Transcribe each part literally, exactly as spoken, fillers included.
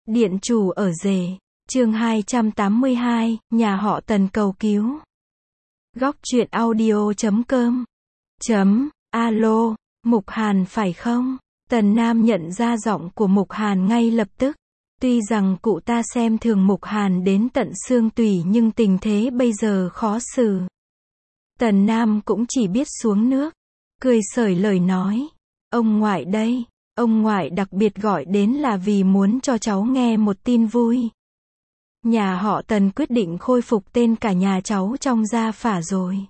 Điện chủ ở rể. Chương hai trăm tám mươi hai, nhà họ Tần cầu cứu. Góc truyện audio chấm com. Chấm, alo, Mục Hàn phải không? Tần Nam nhận ra giọng của Mục Hàn ngay lập tức. Tuy rằng cụ ta xem thường Mục Hàn đến tận xương tủy nhưng tình thế bây giờ khó xử. Tần Nam cũng chỉ biết xuống nước. Cười xởi lời nói. Ông ngoại đây. Ông ngoại đặc biệt gọi đến là vì muốn cho cháu nghe một tin vui. Nhà họ Tần quyết định khôi phục tên cả nhà cháu trong gia phả rồi.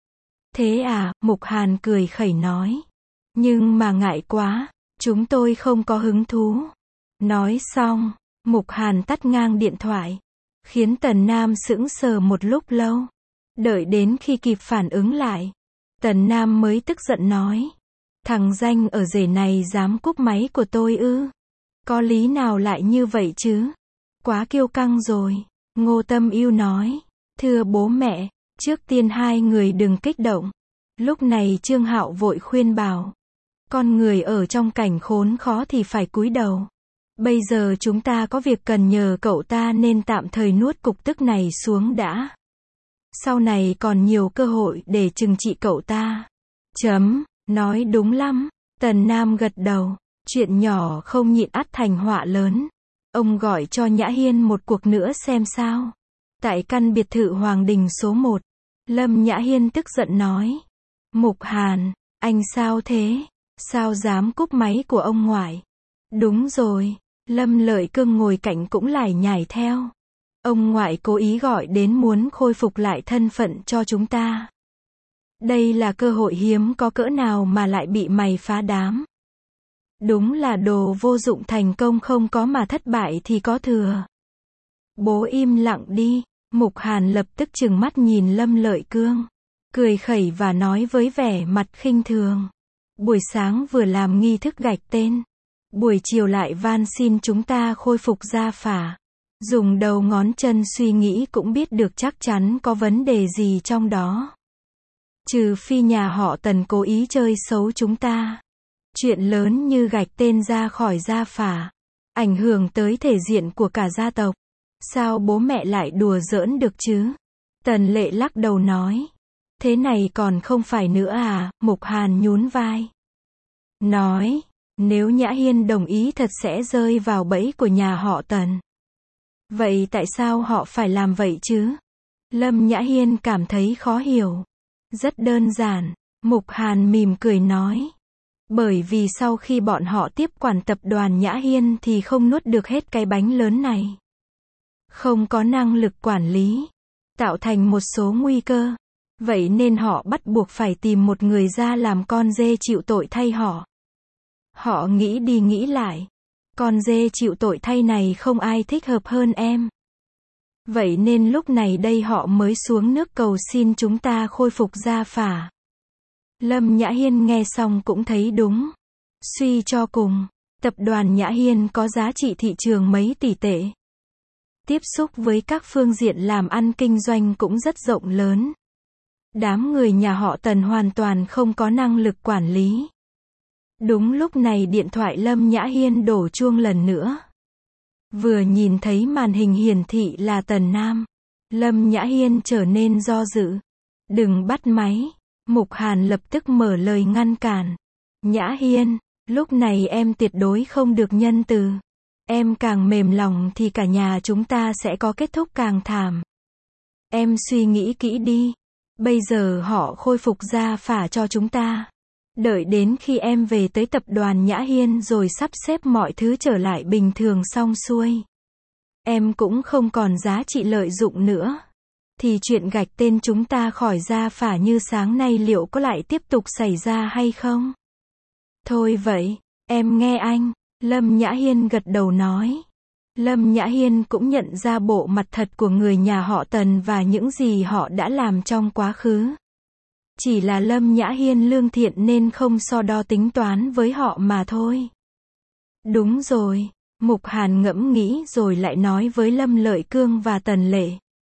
Thế à, Mục Hàn cười khẩy nói. Nhưng mà ngại quá, chúng tôi không có hứng thú. Nói xong, Mục Hàn tắt ngang điện thoại. Khiến Tần Nam sững sờ một lúc lâu. Đợi đến khi kịp phản ứng lại. Tần Nam mới tức giận nói. Thằng danh ở rể này dám cúp máy của tôi ư? Có lý nào lại như vậy chứ? Quá kiêu căng rồi. Ngô Tâm Ưu nói. Thưa bố mẹ, trước tiên hai người đừng kích động. Lúc này Trương Hạo vội khuyên bảo. Con người ở trong cảnh khốn khó thì phải cúi đầu. Bây giờ chúng ta có việc cần nhờ cậu ta nên tạm thời nuốt cục tức này xuống đã. Sau này còn nhiều cơ hội để trừng trị cậu ta. Chấm, nói đúng lắm. Tần Nam gật đầu. Chuyện nhỏ không nhịn ắt thành họa lớn. Ông gọi cho Nhã Hiên một cuộc nữa xem sao. Tại căn biệt thự Hoàng Đình số một. Lâm Nhã Hiên tức giận nói. Mục Hàn, anh sao thế? Sao dám cúp máy của ông ngoại? Đúng rồi. Lâm Lợi Cương ngồi cạnh cũng lải nhải theo. Ông ngoại cố ý gọi đến muốn khôi phục lại thân phận cho chúng ta. Đây là cơ hội hiếm có cỡ nào mà lại bị mày phá đám. Đúng là đồ vô dụng, thành công không có mà thất bại thì có thừa. Bố im lặng đi. Mục Hàn lập tức trừng mắt nhìn Lâm Lợi Cương. Cười khẩy và nói với vẻ mặt khinh thường. Buổi sáng vừa làm nghi thức gạch tên. Buổi chiều lại van xin chúng ta khôi phục gia phả. Dùng đầu ngón chân suy nghĩ cũng biết được chắc chắn có vấn đề gì trong đó. Trừ phi nhà họ Tần cố ý chơi xấu chúng ta. Chuyện lớn như gạch tên ra khỏi gia phả, ảnh hưởng tới thể diện của cả gia tộc. Sao bố mẹ lại đùa giỡn được chứ? Tần Lệ lắc đầu nói. Thế này còn không phải nữa à? Mục Hàn nhún vai. Nói, nếu Nhã Hiên đồng ý thật sẽ rơi vào bẫy của nhà họ Tần. Vậy tại sao họ phải làm vậy chứ? Lâm Nhã Hiên cảm thấy khó hiểu. Rất đơn giản. Mục Hàn mỉm cười nói. Bởi vì sau khi bọn họ tiếp quản tập đoàn Nhã Hiên thì không nuốt được hết cái bánh lớn này. Không có năng lực quản lý. Tạo thành một số nguy cơ. Vậy nên họ bắt buộc phải tìm một người ra làm con dê chịu tội thay họ. Họ nghĩ đi nghĩ lại. Con dê chịu tội thay này không ai thích hợp hơn em. Vậy nên lúc này đây họ mới xuống nước cầu xin chúng ta khôi phục gia phả. Lâm Nhã Hiên nghe xong cũng thấy đúng. Suy cho cùng, tập đoàn Nhã Hiên có giá trị thị trường mấy tỷ tệ. Tiếp xúc với các phương diện làm ăn kinh doanh cũng rất rộng lớn. Đám người nhà họ Tần hoàn toàn không có năng lực quản lý. Đúng lúc này điện thoại Lâm Nhã Hiên đổ chuông lần nữa. Vừa nhìn thấy màn hình hiển thị là Tần Nam, Lâm Nhã Hiên trở nên do dự. Đừng bắt máy. Mục Hàn lập tức mở lời ngăn cản. Nhã Hiên, lúc này em tuyệt đối không được nhân từ. Em càng mềm lòng thì cả nhà chúng ta sẽ có kết thúc càng thảm. Em suy nghĩ kỹ đi. Bây giờ họ khôi phục gia phả cho chúng ta. Đợi đến khi em về tới tập đoàn Nhã Hiên rồi sắp xếp mọi thứ trở lại bình thường xong xuôi. Em cũng không còn giá trị lợi dụng nữa. Thì chuyện gạch tên chúng ta khỏi gia phả như sáng nay liệu có lại tiếp tục xảy ra hay không? Thôi vậy, em nghe anh. Lâm Nhã Hiên gật đầu nói. Lâm Nhã Hiên cũng nhận ra bộ mặt thật của người nhà họ Tần và những gì họ đã làm trong quá khứ. Chỉ là Lâm Nhã Hiên lương thiện nên không so đo tính toán với họ mà thôi. Đúng rồi. Mục Hàn ngẫm nghĩ rồi lại nói với Lâm Lợi Cương và Tần Lệ.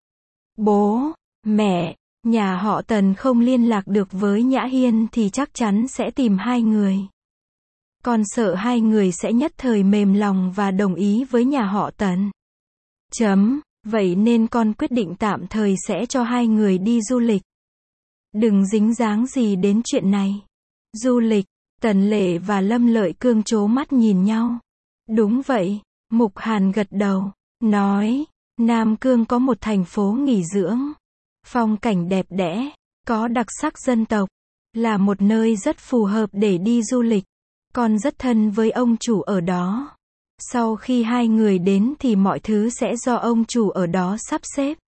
Bố, mẹ, nhà họ Tần không liên lạc được với Nhã Hiên thì chắc chắn sẽ tìm hai người. Con sợ hai người sẽ nhất thời mềm lòng và đồng ý với nhà họ Tần. Chấm, vậy nên con quyết định tạm thời sẽ cho hai người đi du lịch. Đừng dính dáng gì đến chuyện này. Du lịch, Tần Lệ và Lâm Lợi Cương trố mắt nhìn nhau. Đúng vậy, Mục Hàn gật đầu, nói, Nam Cương có một thành phố nghỉ dưỡng, phong cảnh đẹp đẽ, có đặc sắc dân tộc, là một nơi rất phù hợp để đi du lịch. Con rất thân với ông chủ ở đó. Sau khi hai người đến thì mọi thứ sẽ do ông chủ ở đó sắp xếp.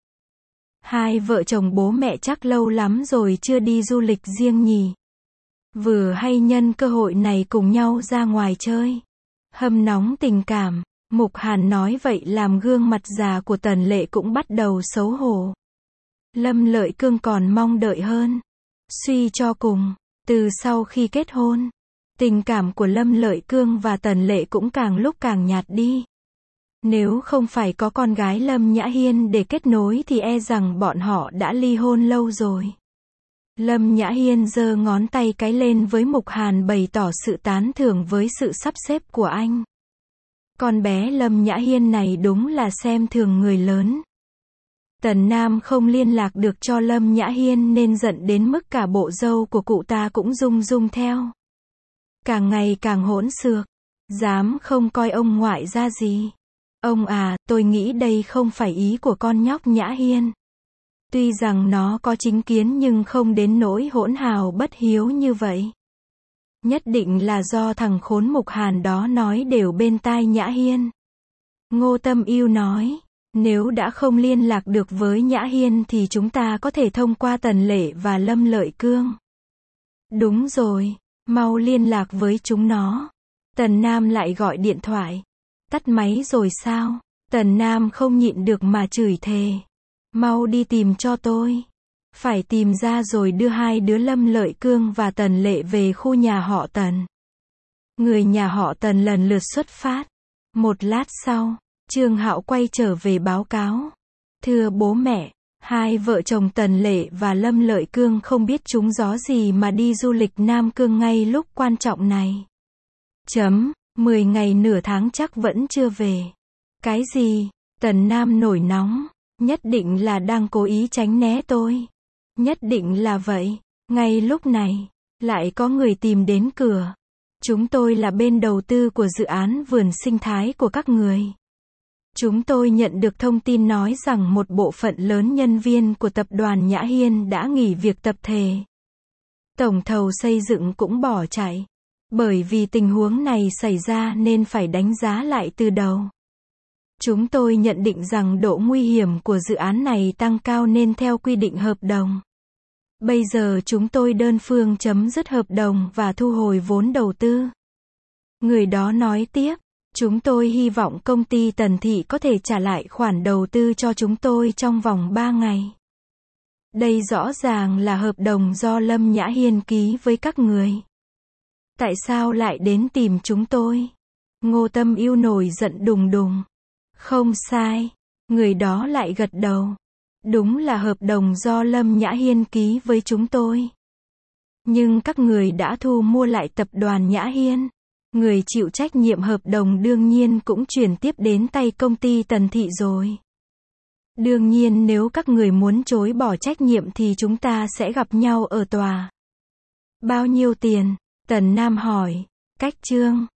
Hai vợ chồng bố mẹ chắc lâu lắm rồi chưa đi du lịch riêng nhỉ. Vừa hay nhân cơ hội này cùng nhau ra ngoài chơi. Hâm nóng tình cảm, Mục Hàn nói vậy làm gương mặt già của Tần Lệ cũng bắt đầu xấu hổ. Lâm Lợi Cương còn mong đợi hơn. Suy cho cùng, từ sau khi kết hôn, tình cảm của Lâm Lợi Cương và Tần Lệ cũng càng lúc càng nhạt đi. Nếu không phải có con gái Lâm Nhã Hiên để kết nối thì e rằng bọn họ đã ly hôn lâu rồi. Lâm Nhã Hiên giơ ngón tay cái lên với Mục Hàn bày tỏ sự tán thưởng với sự sắp xếp của anh. Con bé Lâm Nhã Hiên này đúng là xem thường người lớn. Tần Nam không liên lạc được cho Lâm Nhã Hiên nên giận đến mức cả bộ dâu của cụ ta cũng rung rung theo. Càng ngày càng hỗn xược, dám không coi ông ngoại ra gì. Ông à, tôi nghĩ đây không phải ý của con nhóc Nhã Hiên. Tuy rằng nó có chính kiến nhưng không đến nỗi hỗn hào bất hiếu như vậy. Nhất định là do thằng khốn Mục Hàn đó nói đều bên tai Nhã Hiên. Ngô Tâm Ưu nói, nếu đã không liên lạc được với Nhã Hiên thì chúng ta có thể thông qua Tần Lệ và Lâm Lợi Cương. Đúng rồi, mau liên lạc với chúng nó. Tần Nam lại gọi điện thoại. Tắt máy rồi sao? Tần Nam không nhịn được mà chửi thề. Mau đi tìm cho tôi. Phải tìm ra rồi đưa hai đứa Lâm Lợi Cương và Tần Lệ về khu nhà họ Tần. Người nhà họ Tần lần lượt xuất phát. Một lát sau, Trương Hạo quay trở về báo cáo. Thưa bố mẹ, hai vợ chồng Tần Lệ và Lâm Lợi Cương không biết trúng gió gì mà đi du lịch Nam Cương ngay lúc quan trọng này. Chấm, mười ngày nửa tháng chắc vẫn chưa về. Cái gì? Tần Nam nổi nóng. Nhất định là đang cố ý tránh né tôi. Nhất định là vậy. Ngay lúc này, lại có người tìm đến cửa. Chúng tôi là bên đầu tư của dự án vườn sinh thái của các người. Chúng tôi nhận được thông tin nói rằng một bộ phận lớn nhân viên của tập đoàn Nhã Hiên đã nghỉ việc tập thể. Tổng thầu xây dựng cũng bỏ chạy. Bởi vì tình huống này xảy ra nên phải đánh giá lại từ đầu. Chúng tôi nhận định rằng độ nguy hiểm của dự án này tăng cao nên theo quy định hợp đồng. Bây giờ chúng tôi đơn phương chấm dứt hợp đồng và thu hồi vốn đầu tư. Người đó nói tiếp, chúng tôi hy vọng công ty Tần Thị có thể trả lại khoản đầu tư cho chúng tôi trong vòng ba ngày. Đây rõ ràng là hợp đồng do Lâm Nhã Hiên ký với các người. Tại sao lại đến tìm chúng tôi? Ngô Tâm Ưu nổi giận đùng đùng. Không sai. Người đó lại gật đầu. Đúng là hợp đồng do Lâm Nhã Hiên ký với chúng tôi. Nhưng các người đã thu mua lại tập đoàn Nhã Hiên. Người chịu trách nhiệm hợp đồng đương nhiên cũng chuyển tiếp đến tay công ty Tần Thị rồi. Đương nhiên nếu các người muốn chối bỏ trách nhiệm thì chúng ta sẽ gặp nhau ở tòa. Bao nhiêu tiền? Tần Nam hỏi. Cách chương